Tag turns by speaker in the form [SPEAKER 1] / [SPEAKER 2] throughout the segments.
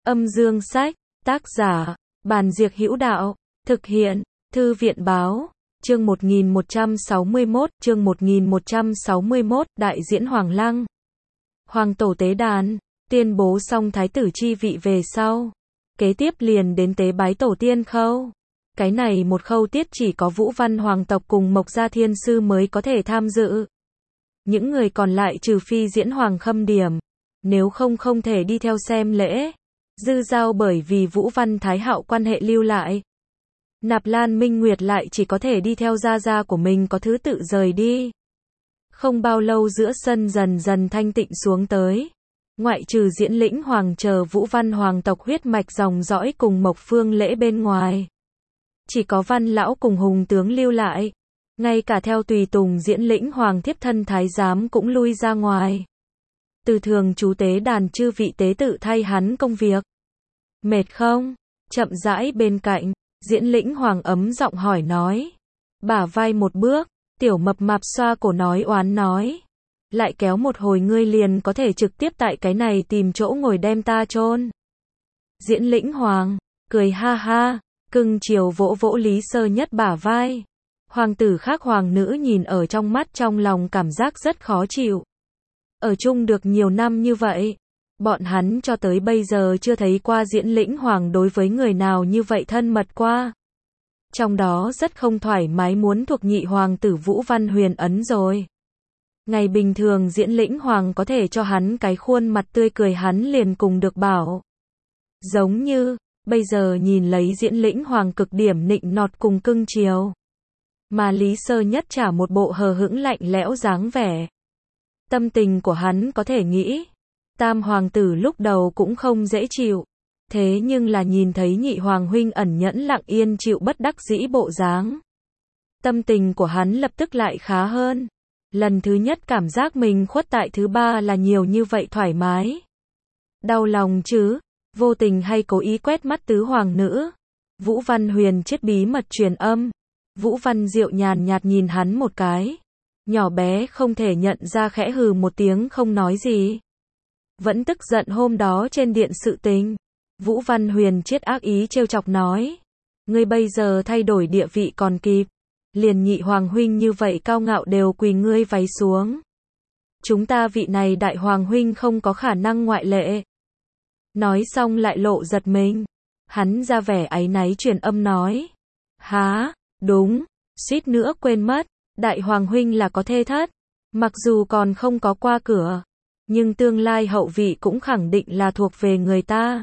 [SPEAKER 1] Âm dương sách, tác giả, Bàn Diệc Hữu Đạo, thực hiện, Thư viện Báo, chương 1161, đại diễn Hoàng Lăng. Hoàng tổ tế đàn, tuyên bố xong thái tử chi vị về sau. Kế tiếp liền đến tế bái tổ tiên khâu. Cái này một khâu tiết chỉ có Vũ Văn hoàng tộc cùng Mộc Gia Thiên Sư mới có thể tham dự. Những người còn lại trừ phi diễn Hoàng Khâm Điểm, nếu không không thể đi theo xem lễ. Dư Giao bởi vì Vũ Văn Thái Hạo quan hệ lưu lại. Nạp Lan Minh Nguyệt lại chỉ có thể đi theo gia gia của mình có thứ tự rời đi. Không bao lâu giữa sân dần dần thanh tịnh xuống tới. Ngoại trừ diễn lĩnh hoàng chờ Vũ Văn hoàng tộc huyết mạch dòng dõi cùng Mộc Phương Lễ bên ngoài. Chỉ có Văn Lão cùng Hùng Tướng lưu lại. Ngay cả theo tùy tùng diễn lĩnh hoàng thiếp thân thái giám cũng lui ra ngoài. Từ thường chú tế đàn chư vị tế tự thay hắn công việc. Mệt không? Chậm rãi bên cạnh, diễn lĩnh hoàng ấm giọng hỏi nói. Bả vai một bước, tiểu mập mạp xoa cổ nói oán nói. Lại kéo một hồi ngươi liền có thể trực tiếp tại cái này tìm chỗ ngồi đem ta chôn. Diễn lĩnh hoàng, cười ha ha, cưng chiều vỗ vỗ Lý Sơ Nhất bả vai. Hoàng tử khác hoàng nữ nhìn ở trong mắt trong lòng cảm giác rất khó chịu. Ở chung được nhiều năm như vậy, bọn hắn cho tới bây giờ chưa thấy qua diễn lĩnh hoàng đối với người nào như vậy thân mật qua. Trong đó rất không thoải mái muốn thuộc nhị hoàng tử Vũ Văn Huyền ấn rồi. Ngày bình thường diễn lĩnh hoàng có thể cho hắn cái khuôn mặt tươi cười hắn liền cùng được bảo. Giống như, bây giờ nhìn lấy diễn lĩnh hoàng cực điểm nịnh nọt cùng cưng chiều. Mà Lý Sơ Nhất trả một bộ hờ hững lạnh lẽo dáng vẻ. Tâm tình của hắn có thể nghĩ. Tam hoàng tử lúc đầu cũng không dễ chịu. Thế nhưng là nhìn thấy nhị hoàng huynh ẩn nhẫn lặng yên chịu bất đắc dĩ bộ dáng. Tâm tình của hắn lập tức lại khá hơn. Lần thứ nhất cảm giác mình khuất tại thứ ba là nhiều như vậy thoải mái. Đau lòng chứ, vô tình hay cố ý quét mắt tứ hoàng nữ. Vũ Văn Huyền chết bí mật truyền âm. Vũ Văn Diệu nhàn nhạt nhìn hắn một cái. Nhỏ bé không thể nhận ra khẽ hừ một tiếng không nói gì. Vẫn tức giận hôm đó trên điện sự tình. Vũ Văn Huyền chết ác ý trêu chọc nói. Ngươi bây giờ thay đổi địa vị còn kịp. Liền nhị hoàng huynh như vậy cao ngạo đều quỳ ngươi váy xuống. Chúng ta vị này đại hoàng huynh không có khả năng ngoại lệ. Nói xong lại lộ giật mình. Hắn ra vẻ áy náy truyền âm nói. Há, đúng, suýt nữa quên mất. Đại hoàng huynh là có thê thất. Mặc dù còn không có qua cửa. Nhưng tương lai hậu vị cũng khẳng định là thuộc về người ta.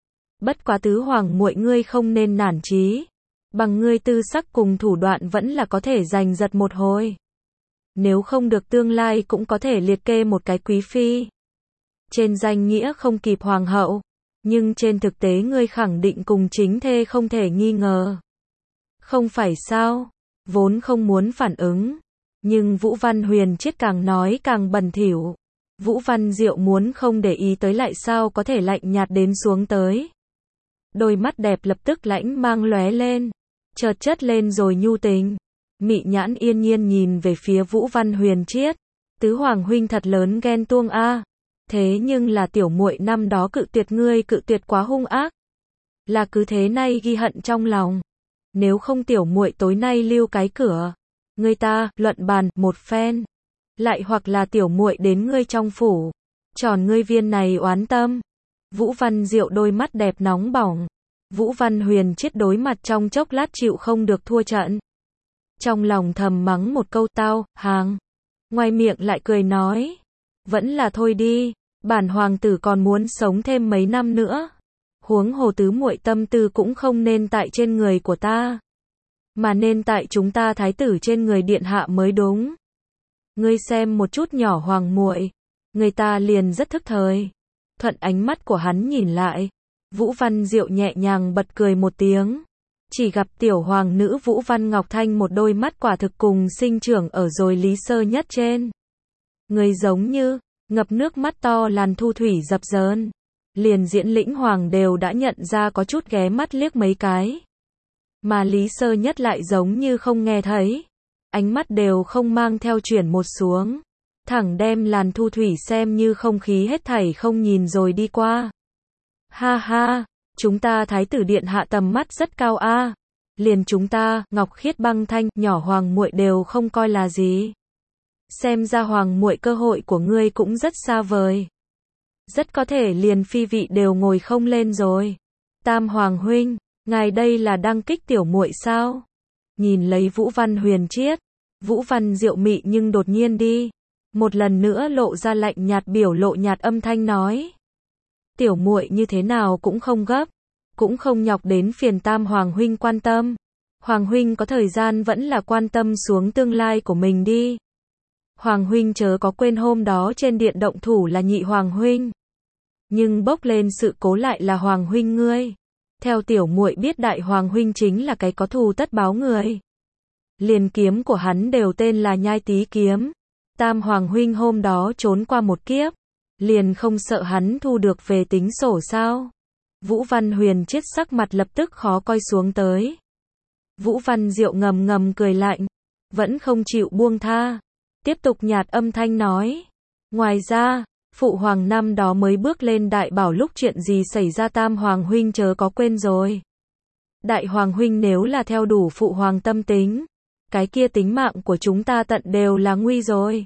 [SPEAKER 1] Bất quá tứ hoàng muội ngươi không nên nản chí. Bằng ngươi tư sắc cùng thủ đoạn vẫn là có thể giành giật một hồi. Nếu không được tương lai cũng có thể liệt kê một cái quý phi. Trên danh nghĩa không kịp hoàng hậu. Nhưng trên thực tế ngươi khẳng định cùng chính thê không thể nghi ngờ. Không phải sao? Vốn không muốn phản ứng. Nhưng Vũ Văn Huyền chết càng nói càng bẩn thỉu. Vũ Văn Diệu muốn không để ý tới lại sao có thể lạnh nhạt đến xuống tới. Đôi mắt đẹp lập tức lãnh mang lóe lên. Chợt chất lên rồi nhu tình. Mị nhãn yên nhiên nhìn về phía Vũ Văn Huyền chiết. Tứ hoàng huynh thật lớn ghen tuông a. Thế nhưng là tiểu muội năm đó cự tuyệt ngươi cự tuyệt quá hung ác. Là cứ thế nay ghi hận trong lòng. Nếu không tiểu muội tối nay lưu cái cửa. Ngươi ta luận bàn một phen. Lại hoặc là tiểu muội đến ngươi trong phủ. Tròn ngươi viên này oán tâm. Vũ Văn Diệu đôi mắt đẹp nóng bỏng. Vũ Văn Huyền chết đối mặt trong chốc lát chịu không được thua trận. Trong lòng thầm mắng một câu tao, hàng. Ngoài miệng lại cười nói. Vẫn là thôi đi, bản hoàng tử còn muốn sống thêm mấy năm nữa. Huống hồ tứ muội tâm tư cũng không nên tại trên người của ta. Mà nên tại chúng ta thái tử trên người điện hạ mới đúng. Ngươi xem một chút nhỏ hoàng muội. Người ta liền rất thức thời. Thuận ánh mắt của hắn nhìn lại. Vũ Văn Diệu nhẹ nhàng bật cười một tiếng. Chỉ gặp tiểu hoàng nữ Vũ Văn Ngọc Thanh một đôi mắt quả thực cùng sinh trưởng ở rồi Lý Sơ Nhất trên. Người giống như, ngập nước mắt to làn thu thủy dập dờn. Liền diễn lĩnh hoàng đều đã nhận ra có chút ghé mắt liếc mấy cái. Mà Lý Sơ Nhất lại giống như không nghe thấy. Ánh mắt đều không mang theo chuyển một xuống. Thẳng đem làn thu thủy xem như không khí hết thảy không nhìn rồi đi qua. Ha ha, chúng ta thái tử điện hạ tầm mắt rất cao a. Liền chúng ta, Ngọc Khiết Băng Thanh, nhỏ hoàng muội đều không coi là gì. Xem ra hoàng muội cơ hội của ngươi cũng rất xa vời. Rất có thể liền phi vị đều ngồi không lên rồi. Tam hoàng huynh, ngài đây là đang kích tiểu muội sao? Nhìn lấy Vũ Văn Huyền Triết, Vũ Văn Diệu mị nhưng đột nhiên đi. Một lần nữa lộ ra lạnh nhạt biểu lộ nhạt âm thanh nói. Tiểu muội như thế nào cũng không gấp, cũng không nhọc đến phiền Tam hoàng huynh quan tâm. Hoàng huynh có thời gian vẫn là quan tâm xuống tương lai của mình đi. Hoàng huynh chớ có quên hôm đó trên điện động thủ là nhị hoàng huynh. Nhưng bốc lên sự cố lại là hoàng huynh ngươi. Theo tiểu muội biết đại hoàng huynh chính là cái có thù tất báo người. Liền kiếm của hắn đều tên là Nhai Tý kiếm. Tam hoàng huynh hôm đó trốn qua một kiếp, liền không sợ hắn thu được về tính sổ sao? Vũ Văn Huyền Triết sắc mặt lập tức khó coi xuống tới. Vũ Văn Diệu ngầm ngầm cười lạnh, vẫn không chịu buông tha. Tiếp tục nhạt âm thanh nói. Ngoài ra, phụ hoàng năm đó mới bước lên đại bảo lúc chuyện gì xảy ra Tam hoàng huynh chớ có quên rồi. Đại hoàng huynh nếu là theo đủ phụ hoàng tâm tính, cái kia tính mạng của chúng ta tận đều là nguy rồi.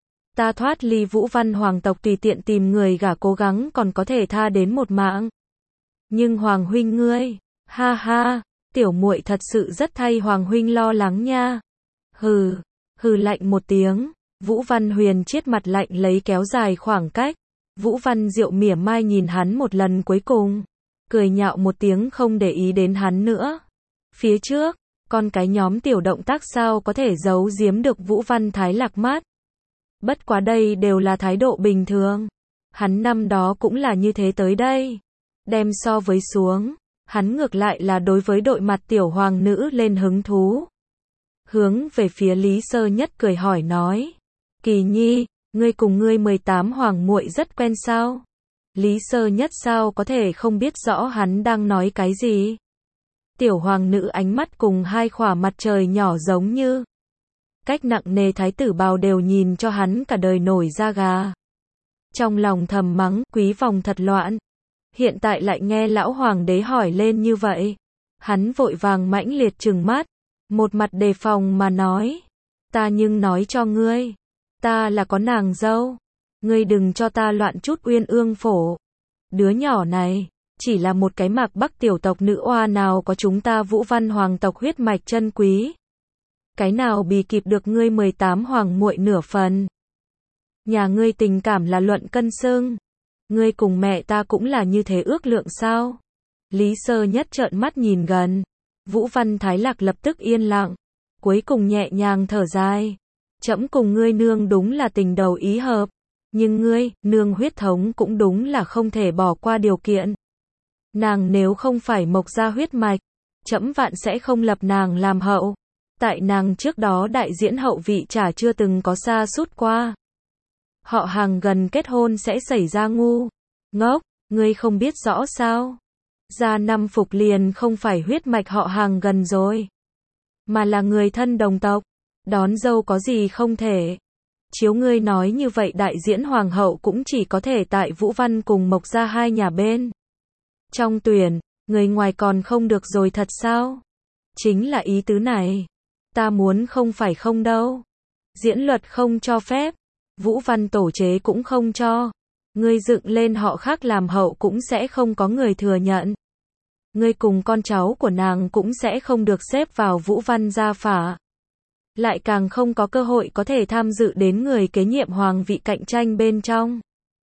[SPEAKER 1] Ta thoát ly Vũ Văn hoàng tộc tùy tiện tìm người gả cố gắng còn có thể tha đến một mạng. Nhưng hoàng huynh ngươi, ha ha, tiểu muội thật sự rất thay hoàng huynh lo lắng nha. Hừ, hừ lạnh một tiếng, Vũ Văn Huyền Triết mặt lạnh lấy kéo dài khoảng cách. Vũ Văn Diệu mỉa mai nhìn hắn một lần cuối cùng, cười nhạo một tiếng không để ý đến hắn nữa. Phía trước, con cái nhóm tiểu động tác sao có thể giấu giếm được Vũ Văn Thái Lạc mắt. Bất quá đây đều là thái độ bình thường. Hắn năm đó cũng là như thế tới đây. Đem so với xuống, hắn ngược lại là đối với đội mặt tiểu hoàng nữ lên hứng thú. Hướng về phía Lý Sơ Nhất cười hỏi nói. Kỳ nhi, ngươi cùng ngươi 18 hoàng muội rất quen sao? Lý Sơ Nhất sao có thể không biết rõ hắn đang nói cái gì? Tiểu hoàng nữ ánh mắt cùng hai khỏa mặt trời nhỏ giống như. Cách nặng nề thái tử bào đều nhìn cho hắn cả đời nổi da gà. Trong lòng thầm mắng, quý vòng thật loạn. Hiện tại lại nghe lão hoàng đế hỏi lên như vậy. Hắn vội vàng mãnh liệt trừng mắt. Một mặt đề phòng mà nói. Ta nhưng nói cho ngươi. Ta là có nàng dâu. Ngươi đừng cho ta loạn chút uyên ương phổ. Đứa nhỏ này, chỉ là một cái Mạc Bắc tiểu tộc nữ oa nào có chúng ta Vũ Văn hoàng tộc huyết mạch chân quý. Cái nào bì kịp được ngươi 18 hoàng muội nửa phần. Nhà ngươi tình cảm là luận cân xưng. Ngươi cùng mẹ ta cũng là như thế ước lượng sao? Lý Sơ Nhất trợn mắt nhìn gần. Vũ Văn Thái Lạc lập tức yên lặng. Cuối cùng nhẹ nhàng thở dài. Trẫm cùng ngươi nương đúng là tình đầu ý hợp. Nhưng ngươi, nương huyết thống cũng đúng là không thể bỏ qua điều kiện. Nàng nếu không phải mộc gia huyết mạch, trẫm vạn sẽ không lập nàng làm hậu. Tại nàng trước đó đại diễn hậu vị chả chưa từng có xa sút qua. Họ hàng gần kết hôn sẽ xảy ra ngu. Ngốc, ngươi không biết rõ sao? Gia Năm Phục liền không phải huyết mạch họ hàng gần rồi. Mà là người thân đồng tộc. Đón dâu có gì không thể. Chiếu ngươi nói như vậy đại diễn hoàng hậu cũng chỉ có thể tại Vũ Văn cùng Mộc gia hai nhà bên. Trong tuyển, người ngoài còn không được rồi thật sao? Chính là ý tứ này. Ta muốn không phải không đâu. Diễn luật không cho phép. Vũ Văn tổ chế cũng không cho. Ngươi dựng lên họ khác làm hậu cũng sẽ không có người thừa nhận. Ngươi cùng con cháu của nàng cũng sẽ không được xếp vào Vũ Văn gia phả. Lại càng không có cơ hội có thể tham dự đến người kế nhiệm hoàng vị cạnh tranh bên trong.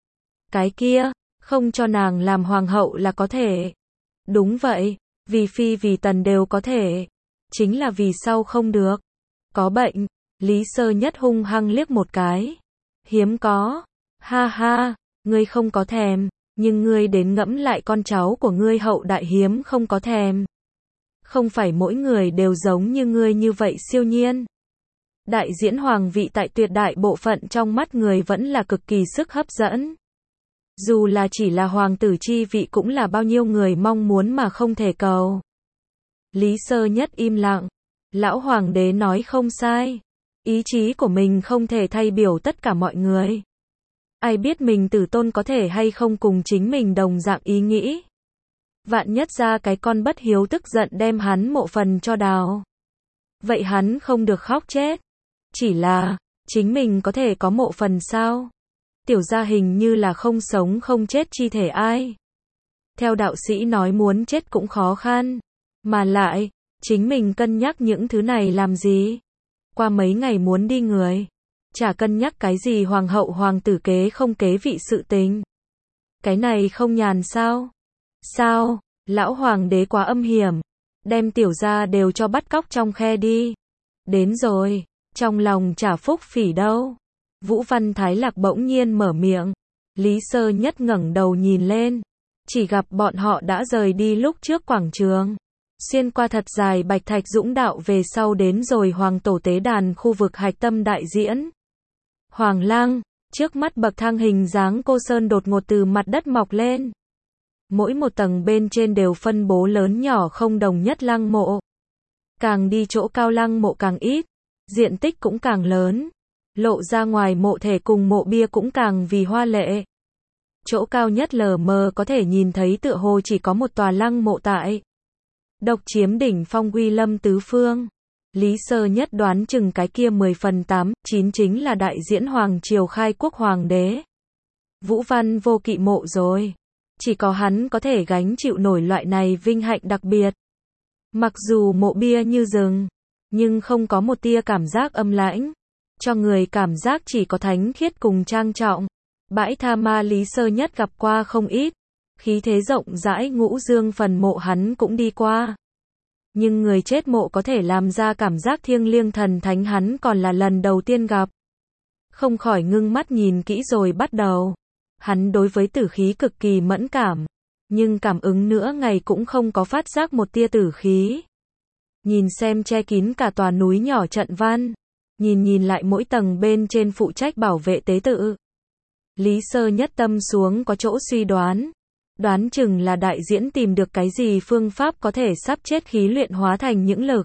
[SPEAKER 1] Cái kia, không cho nàng làm hoàng hậu là có thể. Đúng vậy, vì phi vì tần đều có thể. Chính là vì sau không được. Có bệnh, Lý Sơ Nhất hung hăng liếc một cái. Hiếm có. Ha ha, ngươi không có thèm, nhưng ngươi đến ngẫm lại con cháu của ngươi hậu đại hiếm không có thèm. Không phải mỗi người đều giống như ngươi như vậy siêu nhiên. Đại diễn hoàng vị tại tuyệt đại bộ phận trong mắt người vẫn là cực kỳ sức hấp dẫn. Dù là chỉ là hoàng tử chi vị cũng là bao nhiêu người mong muốn mà không thể cầu. Lý Sơ Nhất im lặng. Lão hoàng đế nói không sai. Ý chí của mình không thể thay biểu tất cả mọi người. Ai biết mình tử tôn có thể hay không cùng chính mình đồng dạng ý nghĩ. Vạn nhất ra cái con bất hiếu tức giận đem hắn mộ phần cho đào. Vậy hắn không được khóc chết. Chỉ là, chính mình có thể có mộ phần sao? Tiểu gia hình như là không sống không chết chi thể ai. Theo đạo sĩ nói muốn chết cũng khó khăn. Mà lại, chính mình cân nhắc những thứ này làm gì? Qua mấy ngày muốn đi người. Chả cân nhắc cái gì hoàng hậu hoàng tử kế không kế vị sự tình. Cái này không nhàn sao? Sao? Lão hoàng đế quá âm hiểm. Đem tiểu gia đều cho bắt cóc trong khe đi. Đến rồi. Trong lòng chả phúc phỉ đâu. Vũ Văn Thái Lạc bỗng nhiên mở miệng. Lý Sơ Nhất ngẩng đầu nhìn lên. Chỉ gặp bọn họ đã rời đi lúc trước quảng trường. Xuyên qua thật dài bạch thạch dũng đạo về sau đến rồi hoàng tổ tế đàn khu vực hạch tâm đại diễn. Hoàng lang, trước mắt bậc thang hình dáng cô sơn đột ngột từ mặt đất mọc lên. Mỗi một tầng bên trên đều phân bố lớn nhỏ không đồng nhất lăng mộ. Càng đi chỗ cao lăng mộ càng ít, diện tích cũng càng lớn. Lộ ra ngoài mộ thể cùng mộ bia cũng càng vì hoa lệ. Chỗ cao nhất lờ mờ có thể nhìn thấy tựa hồ chỉ có một tòa lăng mộ tại. Độc chiếm đỉnh phong uy lâm tứ phương. Lý Sơ Nhất đoán chừng cái kia 10/8, 9 chính là đại diễn hoàng triều khai quốc hoàng đế. Vũ Văn Vô Kỵ mộ rồi. Chỉ có hắn có thể gánh chịu nổi loại này vinh hạnh đặc biệt. Mặc dù mộ bia như rừng, nhưng không có một tia cảm giác âm lãnh. Cho người cảm giác chỉ có thánh khiết cùng trang trọng. Bãi tha ma Lý Sơ Nhất gặp qua không ít. Khí thế rộng rãi ngũ dương phần mộ hắn cũng đi qua. Nhưng người chết mộ có thể làm ra cảm giác thiêng liêng thần thánh hắn còn là lần đầu tiên gặp. Không khỏi ngưng mắt nhìn kỹ rồi bắt đầu. Hắn đối với tử khí cực kỳ mẫn cảm. Nhưng cảm ứng nửa ngày cũng không có phát giác một tia tử khí. Nhìn xem che kín cả tòa núi nhỏ trận văn. Nhìn lại mỗi tầng bên trên phụ trách bảo vệ tế tự. Lý Sơ Nhất tâm xuống có chỗ suy đoán. Đoán chừng là đại diễn tìm được cái gì phương pháp có thể sắp chết khí luyện hóa thành những lực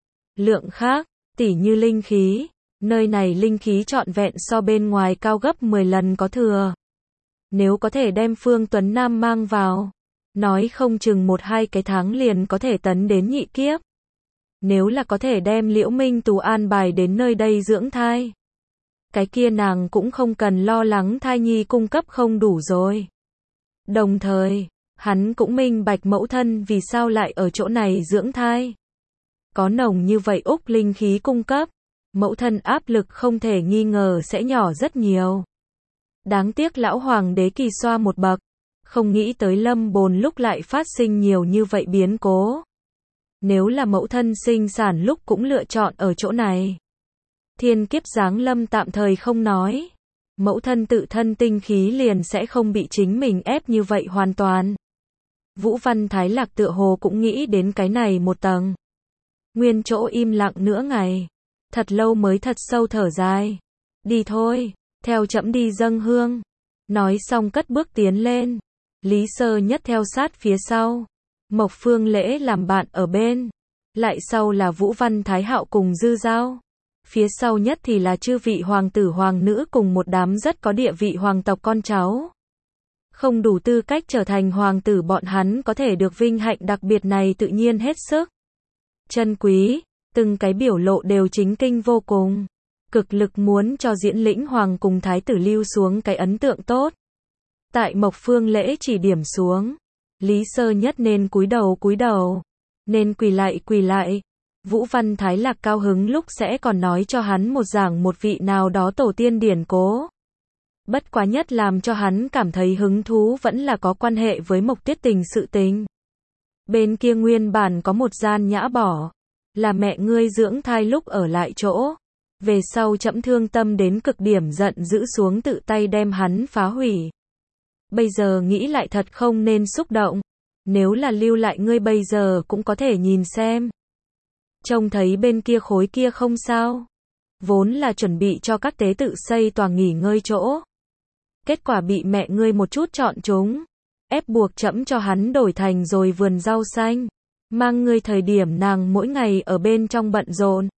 [SPEAKER 1] lượng khác, tỉ như linh khí. Nơi này linh khí trọn vẹn so bên ngoài cao gấp 10 lần có thừa. Nếu có thể đem Phương Tuấn Nam mang vào, nói không chừng 1-2 cái tháng liền có thể tấn đến nhị kiếp. Nếu là có thể đem Liễu Minh Tú an bài đến nơi đây dưỡng thai, cái kia nàng cũng không cần lo lắng thai nhi cung cấp không đủ rồi. Đồng thời, hắn cũng minh bạch mẫu thân vì sao lại ở chỗ này dưỡng thai. Có nồng như vậy úc linh khí cung cấp, mẫu thân áp lực không thể nghi ngờ sẽ nhỏ rất nhiều. Đáng tiếc lão hoàng đế kỳ xoa một bậc, không nghĩ tới lâm bồn lúc lại phát sinh nhiều như vậy biến cố. Nếu là mẫu thân sinh sản lúc cũng lựa chọn ở chỗ này. Thiên kiếp giáng lâm tạm thời không nói. Mẫu thân tự thân tinh khí liền sẽ không bị chính mình ép như vậy hoàn toàn. Vũ Văn Thái Lạc tựa hồ cũng nghĩ đến cái này một tầng. Nguyên chỗ im lặng nửa ngày. Thật lâu mới thật sâu thở dài. Đi thôi, theo trẫm đi dâng hương. Nói xong cất bước tiến lên. Lý Sơ Nhất theo sát phía sau. Mộc Phương Lễ làm bạn ở bên. Lại sau là Vũ Văn Thái Hạo cùng Dư Giao. Phía sau nhất thì là chư vị hoàng tử hoàng nữ cùng một đám rất có địa vị hoàng tộc con cháu. Không đủ tư cách trở thành hoàng tử bọn hắn có thể được vinh hạnh đặc biệt này tự nhiên hết sức chân quý, từng cái biểu lộ đều chính kinh vô cùng. Cực lực muốn cho diễn lĩnh hoàng cùng thái tử lưu xuống cái ấn tượng tốt. Tại Mộc Phương Lễ chỉ điểm xuống, Lý Sơ Nhất nên cúi đầu, nên quỳ lại. Vũ Văn Thái Lạc cao hứng lúc sẽ còn nói cho hắn một vị nào đó tổ tiên điển cố. Bất quá nhất làm cho hắn cảm thấy hứng thú vẫn là có quan hệ với Mộc Tuyết Tình sự tình. Bên kia nguyên bản có một gian nhã bỏ, là mẹ ngươi dưỡng thai lúc ở lại chỗ. Về sau trẫm thương tâm đến cực điểm giận dữ xuống tự tay đem hắn phá hủy. Bây giờ nghĩ lại thật không nên xúc động. Nếu là lưu lại ngươi bây giờ cũng có thể nhìn xem. Trông thấy bên kia khối kia không sao. Vốn là chuẩn bị cho các tế tự xây tòa nghỉ ngơi chỗ. Kết quả bị mẹ ngươi một chút chọn chúng. Ép buộc trẫm cho hắn đổi thành rồi vườn rau xanh. Mang ngươi thời điểm nàng mỗi ngày ở bên trong bận rộn.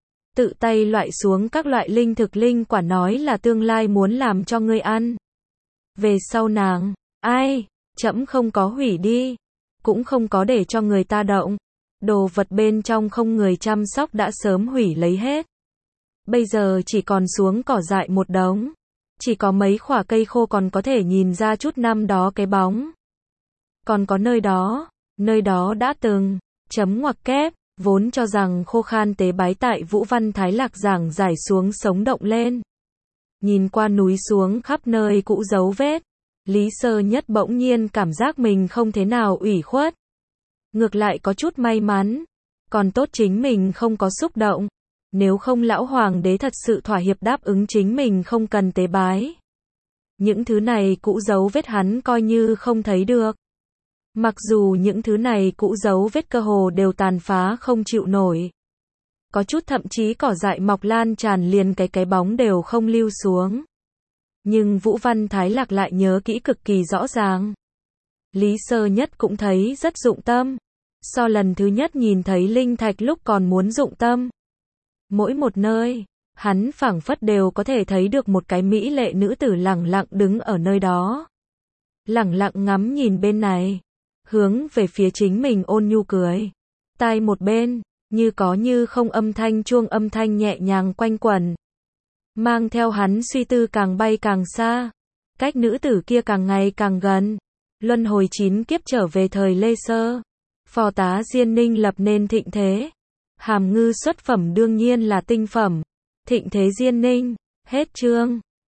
[SPEAKER 1] Tự tay loại xuống các loại linh thực linh quả nói là tương lai muốn làm cho ngươi ăn. Về sau nàng, ai, trẫm không có hủy đi. cũng không có để cho người ta động. Đồ vật bên trong không người chăm sóc đã sớm hủy lấy hết. Bây giờ chỉ còn xuống cỏ dại một đống. Chỉ có mấy khỏa cây khô còn có thể nhìn ra chút năm đó cái bóng. Còn có nơi đó đã từng, chấm ngoặc kép, vốn cho rằng khô khan tế bái tại Vũ Văn Thái Lạc giảng giải xuống sống động lên. Nhìn qua núi xuống khắp nơi cũ dấu vết, Lý Sơ Nhất bỗng nhiên cảm giác mình không thế nào ủy khuất. Ngược lại có chút may mắn, còn tốt chính mình không có xúc động, nếu không lão hoàng đế thật sự thỏa hiệp đáp ứng chính mình không cần tế bái. Những thứ này cũ dấu vết hắn coi như không thấy được. Mặc dù những thứ này cũ dấu vết cơ hồ đều tàn phá không chịu nổi. Có chút thậm chí cỏ dại mọc lan tràn liền cái bóng đều không lưu xuống. Nhưng Vũ Văn Thái Lạc lại nhớ kỹ cực kỳ rõ ràng. Lý Sơ Nhất cũng thấy rất dụng tâm. So lần thứ nhất nhìn thấy linh thạch lúc còn muốn dụng tâm. Mỗi một nơi, hắn phảng phất đều có thể thấy được một cái mỹ lệ nữ tử lẳng lặng đứng ở nơi đó. Lẳng lặng ngắm nhìn bên này, hướng về phía chính mình ôn nhu cười. Tai một bên, như có như không âm thanh chuông âm thanh nhẹ nhàng quanh quẩn. Mang theo hắn suy tư càng bay càng xa. Cách nữ tử kia càng ngày càng gần. Luân hồi 9 kiếp trở về thời Lê Sơ. Phò tá Diên Ninh lập nên thịnh thế. Hàm Ngư xuất phẩm đương nhiên là tinh phẩm. Thịnh thế Diên Ninh. Hết chương.